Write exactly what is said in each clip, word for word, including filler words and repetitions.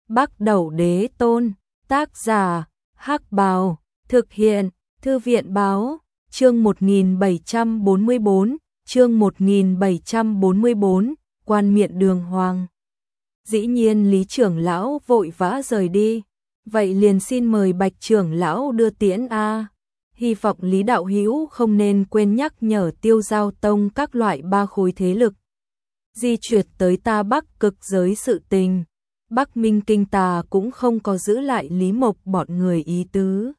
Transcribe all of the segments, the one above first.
Bắc Đẩu Đế Tôn, tác giả, Hắc Bào, thực hiện, Thư viện Báo, chương một nghìn bảy trăm bốn mươi bốn, chương một nghìn bảy trăm bốn mươi bốn, Quan Miện Đường Hoàng. Dĩ nhiên Lý trưởng lão vội vã rời đi, vậy liền xin mời Bạch trưởng lão đưa tiễn a. Hy vọng Lý đạo hữu không nên quên nhắc nhở Tiêu Giao Tông các loại ba khối thế lực di chuyển tới ta Bắc Cực giới sự tình. Bắc Minh Kinh Tà cũng không có giữ lại Lý Mộc bọn người ý tứ.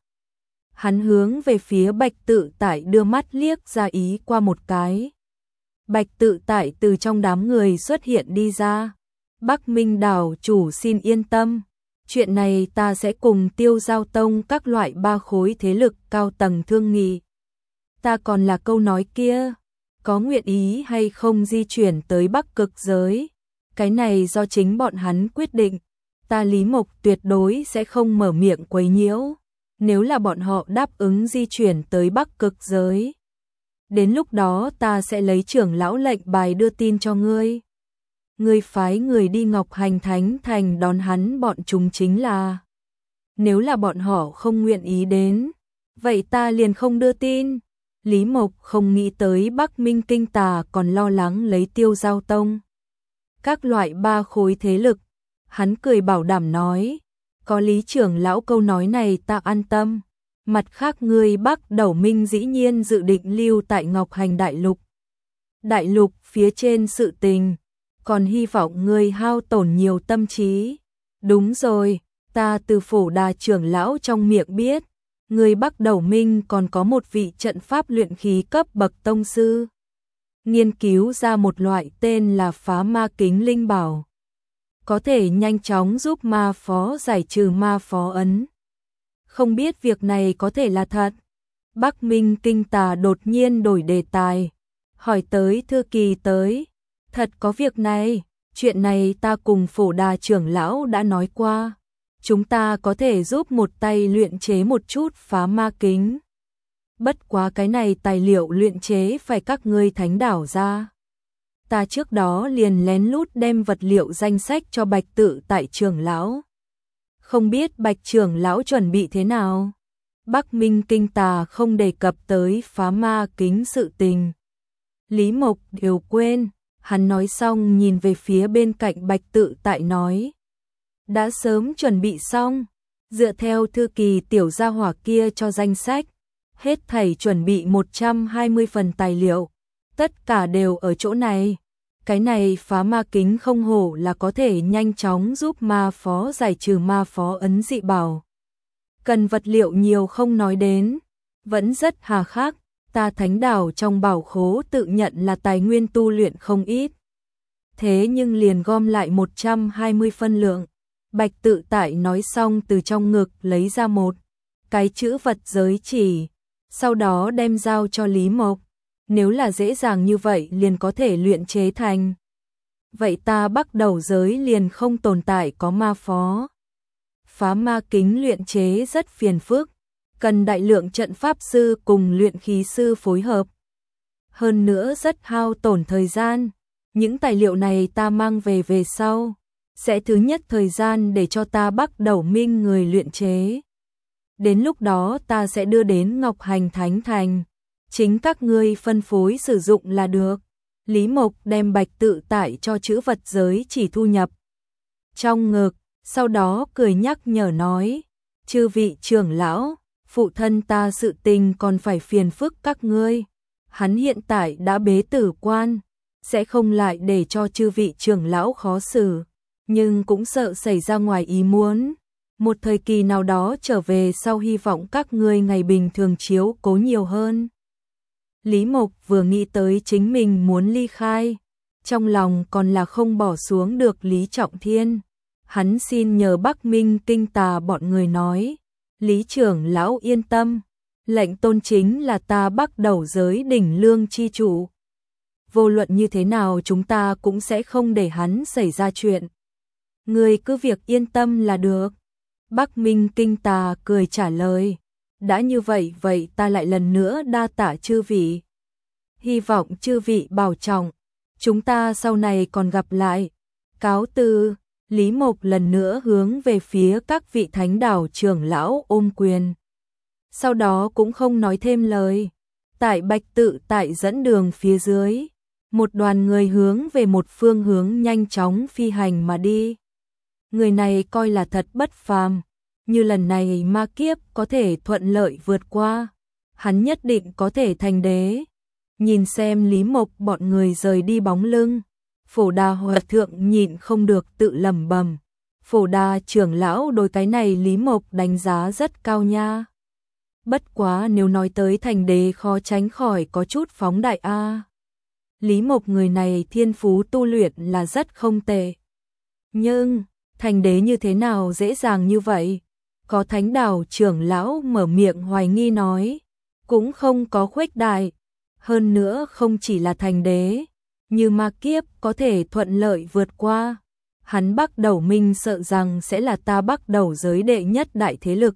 Hắn hướng về phía Bạch Tự Tại đưa mắt liếc ra ý qua một cái. Bạch Tự Tại từ trong đám người xuất hiện đi ra. Bắc Minh đảo chủ xin yên tâm. Chuyện này ta sẽ cùng Tiêu Giao Tông các loại ba khối thế lực cao tầng thương nghị. Ta còn là câu nói kia. Có nguyện ý hay không di chuyển tới Bắc Cực giới. Cái này do chính bọn hắn quyết định. Ta Lý Mộc tuyệt đối sẽ không mở miệng quấy nhiễu. Nếu là bọn họ đáp ứng di chuyển tới Bắc Cực giới. Đến lúc đó ta sẽ lấy trưởng lão lệnh bài đưa tin cho ngươi. Ngươi phái người đi Ngọc Hành Thánh Thành đón hắn bọn chúng chính là. Nếu là bọn họ không nguyện ý đến, vậy ta liền không đưa tin. Lý Mộc không nghĩ tới Bắc Minh Kinh Tà còn lo lắng lấy Tiêu Giao Tông. Các loại ba khối thế lực, hắn cười bảo đảm nói, có Lý trưởng lão câu nói này ta an tâm. Mặt khác ngươi Bắc Đẩu Minh dĩ nhiên dự định lưu tại Ngọc Hành Đại Lục. Đại Lục phía trên sự tình, còn hy vọng ngươi hao tổn nhiều tâm trí. Đúng rồi, ta từ Phổ Đà trưởng lão trong miệng biết, ngươi Bắc Đẩu Minh còn có một vị trận pháp luyện khí cấp bậc tông sư. Nghiên cứu ra một loại tên là Phá Ma Kính Linh Bảo. Có thể nhanh chóng giúp ma phó giải trừ ma phó ấn. Không biết việc này có thể là thật. Bắc Minh Kinh Tà đột nhiên đổi đề tài. Hỏi tới thư kỳ tới. Thật có việc này. Chuyện này ta cùng Phổ Đà trưởng lão đã nói qua. Chúng ta có thể giúp một tay luyện chế một chút phá ma kính. Bất quá cái này tài liệu luyện chế phải các ngươi thánh đảo ra. Ta trước đó liền lén lút đem vật liệu danh sách cho Bạch Tự Tại trưởng lão. Không biết Bạch trưởng lão chuẩn bị thế nào? Bắc Minh Kinh Tà không đề cập tới phá ma kính sự tình. Lý Mộc đều quên, hắn nói xong nhìn về phía bên cạnh Bạch Tự Tại nói. Đã sớm chuẩn bị xong, dựa theo thư kỳ tiểu gia hỏa kia cho danh sách. Hết thảy chuẩn bị một trăm hai mươi phần tài liệu, tất cả đều ở chỗ này. Cái này phá ma kính không hổ là có thể nhanh chóng giúp ma phó giải trừ ma phó ấn dị bảo. Cần vật liệu nhiều không nói đến, vẫn rất hà khắc, ta thánh đảo trong bảo khố tự nhận là tài nguyên tu luyện không ít. Thế nhưng liền gom lại một trăm hai mươi phân lượng. Bạch Tự Tại nói xong từ trong ngực lấy ra một cái chữ vật giới chỉ. Sau đó đem giao cho Lý Mộc. Nếu là dễ dàng như vậy liền có thể luyện chế thành. Vậy ta Bắc Đẩu giới liền không tồn tại có ma phó. Phá ma kính luyện chế rất phiền phức. Cần đại lượng trận pháp sư cùng luyện khí sư phối hợp. Hơn nữa rất hao tổn thời gian. Những tài liệu này ta mang về về sau. Sẽ thứ nhất thời gian để cho ta Bắc Đẩu Minh người luyện chế. Đến lúc đó ta sẽ đưa đến Ngọc Hành Thánh Thành. Chính các ngươi phân phối sử dụng là được. Lý Mộc đem Bạch Tự Tại cho chữ vật giới chỉ thu nhập trong ngực, sau đó cười nhắc nhở nói. Chư vị trưởng lão, phụ thân ta sự tình còn phải phiền phức các ngươi. Hắn hiện tại đã bế tử quan, sẽ không lại để cho chư vị trưởng lão khó xử. Nhưng cũng sợ xảy ra ngoài ý muốn. Một thời kỳ nào đó trở về sau hy vọng các ngươi ngày bình thường chiếu cố nhiều hơn. Lý Mộc vừa nghĩ tới chính mình muốn ly khai. Trong lòng còn là không bỏ xuống được Lý Trọng Thiên. Hắn xin nhờ Bắc Minh Kinh Tà bọn người nói. Lý trưởng lão yên tâm. Lệnh tôn chính là ta Bắc Đẩu giới đỉnh lương chi chủ. Vô luận như thế nào chúng ta cũng sẽ không để hắn xảy ra chuyện. Ngươi cứ việc yên tâm là được. Bắc Minh Kinh Tà cười trả lời. Đã như vậy vậy ta lại lần nữa đa tạ chư vị. Hy vọng chư vị bảo trọng. Chúng ta sau này còn gặp lại. Cáo từ. Lý Mộc lần nữa hướng về phía các vị thánh đảo trưởng lão ôm quyền. Sau đó cũng không nói thêm lời. Tại Bạch Tự tại dẫn đường phía dưới, một đoàn người hướng về một phương hướng nhanh chóng phi hành mà đi. Người này coi là thật bất phàm, như lần này ma kiếp có thể thuận lợi vượt qua, hắn nhất định có thể thành đế. Nhìn xem Lý Mộc bọn người rời đi bóng lưng, Phổ Đà Hòa thượng nhịn không được tự lẩm bẩm, Phổ Đà trưởng lão đối cái này Lý Mộc đánh giá rất cao nha. Bất quá nếu nói tới thành đế khó tránh khỏi có chút phóng đại a. Lý Mộc người này thiên phú tu luyện là rất không tệ. Nhưng, thành đế như thế nào dễ dàng như vậy? Có thánh đảo trưởng lão mở miệng hoài nghi nói, cũng không có khuếch đại. Hơn nữa không chỉ là thành đế, như ma kiếp có thể thuận lợi vượt qua. Hắn Bắc Đầu Minh sợ rằng sẽ là ta Bắc Đầu giới đệ nhất đại thế lực.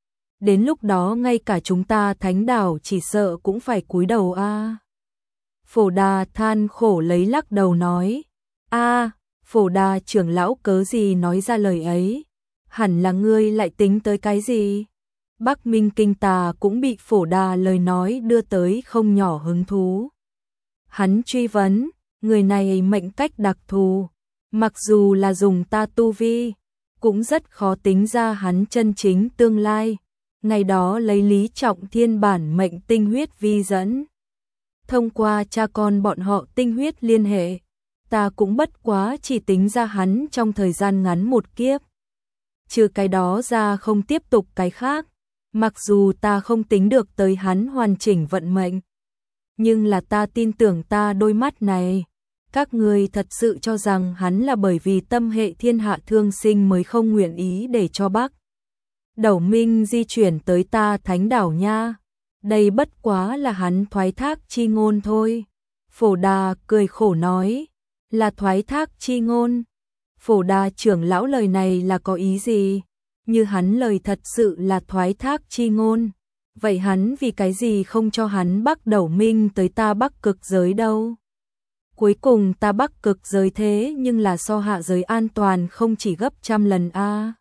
Đến lúc đó ngay cả chúng ta thánh đảo chỉ sợ cũng phải cúi đầu a. Phổ Đà than khổ lấy lắc đầu nói, a, Phổ Đà trưởng lão cớ gì nói ra lời ấy, hẳn là ngươi lại tính tới cái gì? Bắc Minh Kinh Tà cũng bị Phổ Đà lời nói đưa tới không nhỏ hứng thú. Hắn truy vấn, người này mệnh cách đặc thù, mặc dù là dùng ta tu vi, cũng rất khó tính ra hắn chân chính tương lai. Ngày đó lấy Lý Trọng Thiên bản mệnh tinh huyết vi dẫn, thông qua cha con bọn họ tinh huyết liên hệ, ta cũng bất quá chỉ tính ra hắn trong thời gian ngắn một kiếp. Trừ cái đó ra không tiếp tục cái khác, mặc dù ta không tính được tới hắn hoàn chỉnh vận mệnh, nhưng là ta tin tưởng ta đôi mắt này. Các người thật sự cho rằng hắn là bởi vì tâm hệ thiên hạ thương sinh mới không nguyện ý để cho Bắc Đầu Minh di chuyển tới ta thánh đảo nha. Đây bất quá là hắn thoái thác chi ngôn thôi. Phổ Đà cười khổ nói, là thoái thác chi ngôn. Phổ Đà trưởng lão lời này là có ý gì? Như hắn lời thật sự là thoái thác chi ngôn, vậy hắn vì cái gì không cho hắn Bắc Đầu Minh tới ta Bắc Cực giới đâu? Cuối cùng ta Bắc Cực giới thế nhưng là so hạ giới an toàn không chỉ gấp trăm lần a.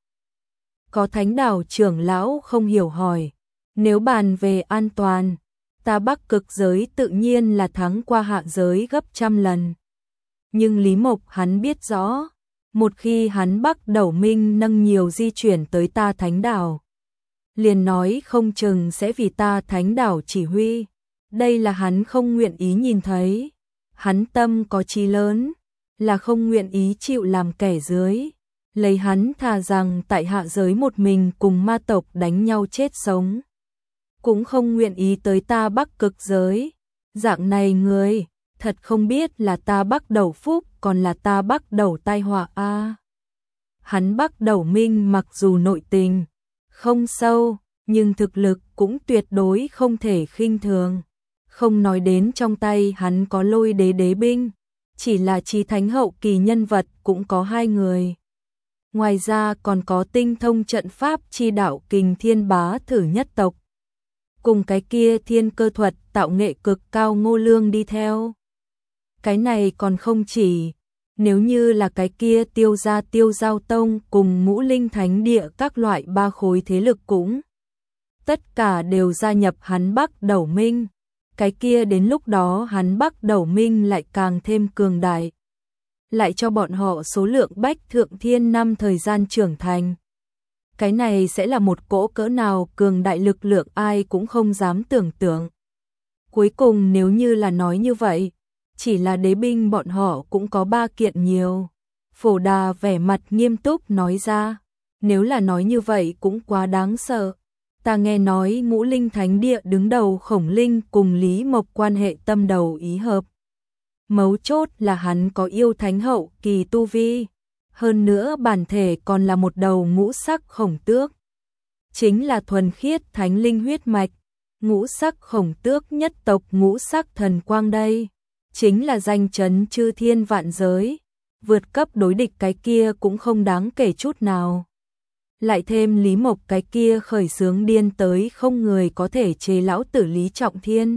Có thánh đảo trưởng lão không hiểu hỏi, nếu bàn về an toàn, ta Bắc Cực giới tự nhiên là thắng qua hạ giới gấp trăm lần. Nhưng Lý Mộc hắn biết rõ, một khi hắn Bắc Đầu Minh nâng nhiều di chuyển tới ta thánh đảo, liền nói không chừng sẽ vì ta thánh đảo chỉ huy. Đây là hắn không nguyện ý nhìn thấy. Hắn tâm có chí lớn, là không nguyện ý chịu làm kẻ dưới. Lấy hắn thà rằng tại hạ giới một mình cùng ma tộc đánh nhau chết sống, cũng không nguyện ý tới ta Bắc Cực giới. Dạng này người, thật không biết là ta Bắc Đầu phúc còn là ta Bắc Đầu tai họa a. Hắn Bắc Đầu Minh mặc dù nội tình không sâu, nhưng thực lực cũng tuyệt đối không thể khinh thường. Không nói đến trong tay hắn có Lôi Đế đế binh, chỉ là chí thánh hậu kỳ nhân vật cũng có hai người. Ngoài ra còn có tinh thông trận pháp chi đạo Kình Thiên Bá Thử nhất tộc, cùng cái kia thiên cơ thuật tạo nghệ cực cao Ngô Lương đi theo. Cái này còn không chỉ, nếu như là cái kia Tiêu gia Tiêu Giao Tông cùng Ngũ Linh Thánh Địa các loại ba khối thế lực cũng tất cả đều gia nhập hắn Bắc Đầu Minh. Cái kia đến lúc đó hắn Bắc Đầu Minh lại càng thêm cường đại, lại cho bọn họ số lượng bách thượng thiên năm thời gian trưởng thành. Cái này sẽ là một cỗ cỡ nào cường đại lực lượng ai cũng không dám tưởng tượng. Cuối cùng nếu như là nói như vậy, chỉ là đế binh bọn họ cũng có ba kiện nhiều. Phổ Đà vẻ mặt nghiêm túc nói ra, nếu là nói như vậy cũng quá đáng sợ. Ta nghe nói Ngũ Linh Thánh Địa đứng đầu Khổng Linh cùng Lý Mộc quan hệ tâm đầu ý hợp. Mấu chốt là hắn có yêu thánh hậu kỳ tu vi, hơn nữa bản thể còn là một đầu ngũ sắc khổng tước. Chính là thuần khiết thánh linh huyết mạch, ngũ sắc khổng tước nhất tộc ngũ sắc thần quang đây. Chính là danh chấn chư thiên vạn giới, vượt cấp đối địch cái kia cũng không đáng kể chút nào. Lại thêm Lý Mộc cái kia khởi xướng điên tới không người có thể chế lão tử Lý Trọng Thiên.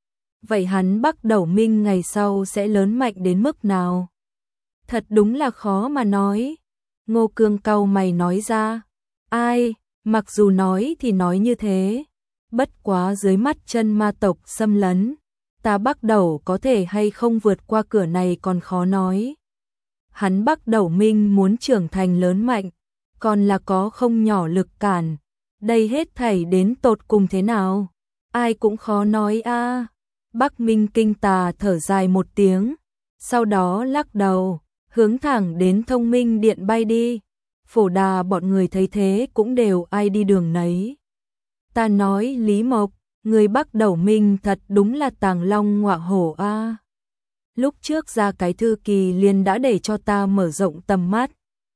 Vậy hắn Bắc Đầu Minh ngày sau sẽ lớn mạnh đến mức nào? Thật đúng là khó mà nói. Ngô Cương cau mày nói ra. Ai, mặc dù nói thì nói như thế. Bất quá dưới mắt chân ma tộc xâm lấn, ta Bắc Đầu có thể hay không vượt qua cửa này còn khó nói. Hắn Bắc Đầu Minh muốn trưởng thành lớn mạnh, còn là có không nhỏ lực cản. Đây hết thảy đến tột cùng thế nào, ai cũng khó nói a. À. Bắc Minh Kinh Tà thở dài một tiếng, sau đó lắc đầu, hướng thẳng đến Thông Minh Điện bay đi. Phổ Đà bọn người thấy thế cũng đều ai đi đường nấy. Ta nói Lý Mộc, người Bắc Đầu Minh thật đúng là tàng long ngọa hổ a. À. Lúc trước ra cái thư kỳ liền đã để cho ta mở rộng tầm mắt.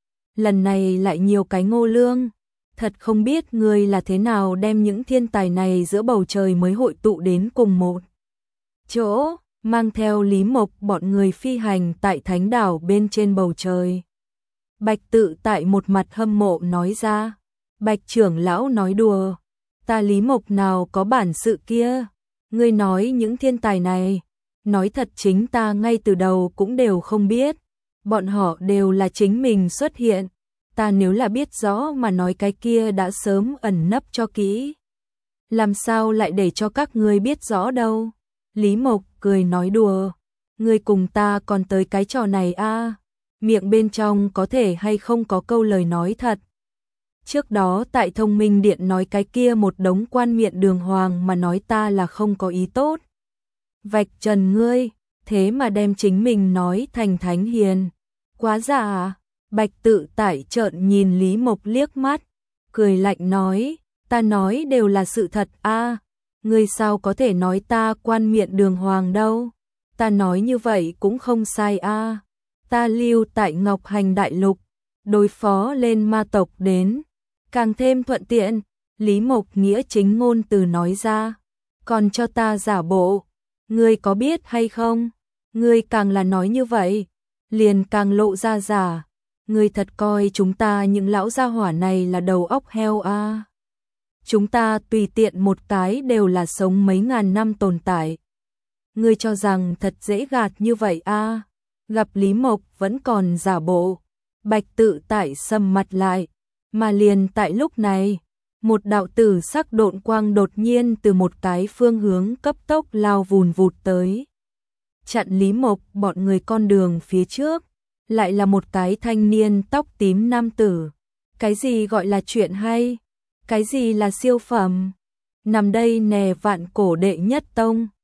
Lần này lại nhiều cái Ngô Lương, thật không biết người là thế nào đem những thiên tài này giữa bầu trời mới hội tụ đến cùng một chỗ, mang theo Lý Mộc bọn người phi hành tại thánh đảo bên trên bầu trời. Bạch Tự Tại một mặt hâm mộ nói ra. Bạch trưởng lão nói đùa, ta Lý Mộc nào có bản sự kia, ngươi nói những thiên tài này, nói thật chính ta ngay từ đầu cũng đều không biết, bọn họ đều là chính mình xuất hiện, ta nếu là biết rõ mà nói cái kia đã sớm ẩn nấp cho kỹ. Làm sao lại để cho các ngươi biết rõ đâu? Lý Mộc cười nói đùa, ngươi cùng ta còn tới cái trò này a, à? Miệng bên trong có thể hay không có câu lời nói thật. Trước đó tại Thông Minh Điện nói cái kia một đống quan miệng đường hoàng mà nói ta là không có ý tốt. Vạch trần ngươi, thế mà đem chính mình nói thành thánh hiền. Quá giả à? Bạch Tự Tại trợn nhìn Lý Mộc liếc mắt, cười lạnh nói, ta nói đều là sự thật a, à, ngươi sao có thể nói ta quan miệng đường hoàng đâu, ta nói như vậy cũng không sai a, à. Ta lưu tại Ngọc Hành Đại Lục, đối phó lên ma tộc đến, càng thêm thuận tiện. Lý Mộc nghĩa chính ngôn từ nói ra, còn cho ta giả bộ, ngươi có biết hay không, ngươi càng là nói như vậy, liền càng lộ ra giả, ngươi thật coi chúng ta những lão gia hỏa này là đầu óc heo a. À. Chúng ta tùy tiện một cái đều là sống mấy ngàn năm tồn tại. Ngươi cho rằng thật dễ gạt như vậy a? À. Gặp Lý Mộc vẫn còn giả bộ, Bạch Tự Tại sầm mặt lại, mà liền tại lúc này, một đạo tử sắc độn quang đột nhiên từ một cái phương hướng cấp tốc lao vùn vụt tới. Chặn Lý Mộc bọn người con đường phía trước, lại là một cái thanh niên tóc tím nam tử. Cái gì gọi là chuyện hay? Cái gì là siêu phẩm? Nằm đây nè vạn cổ đệ nhất tông.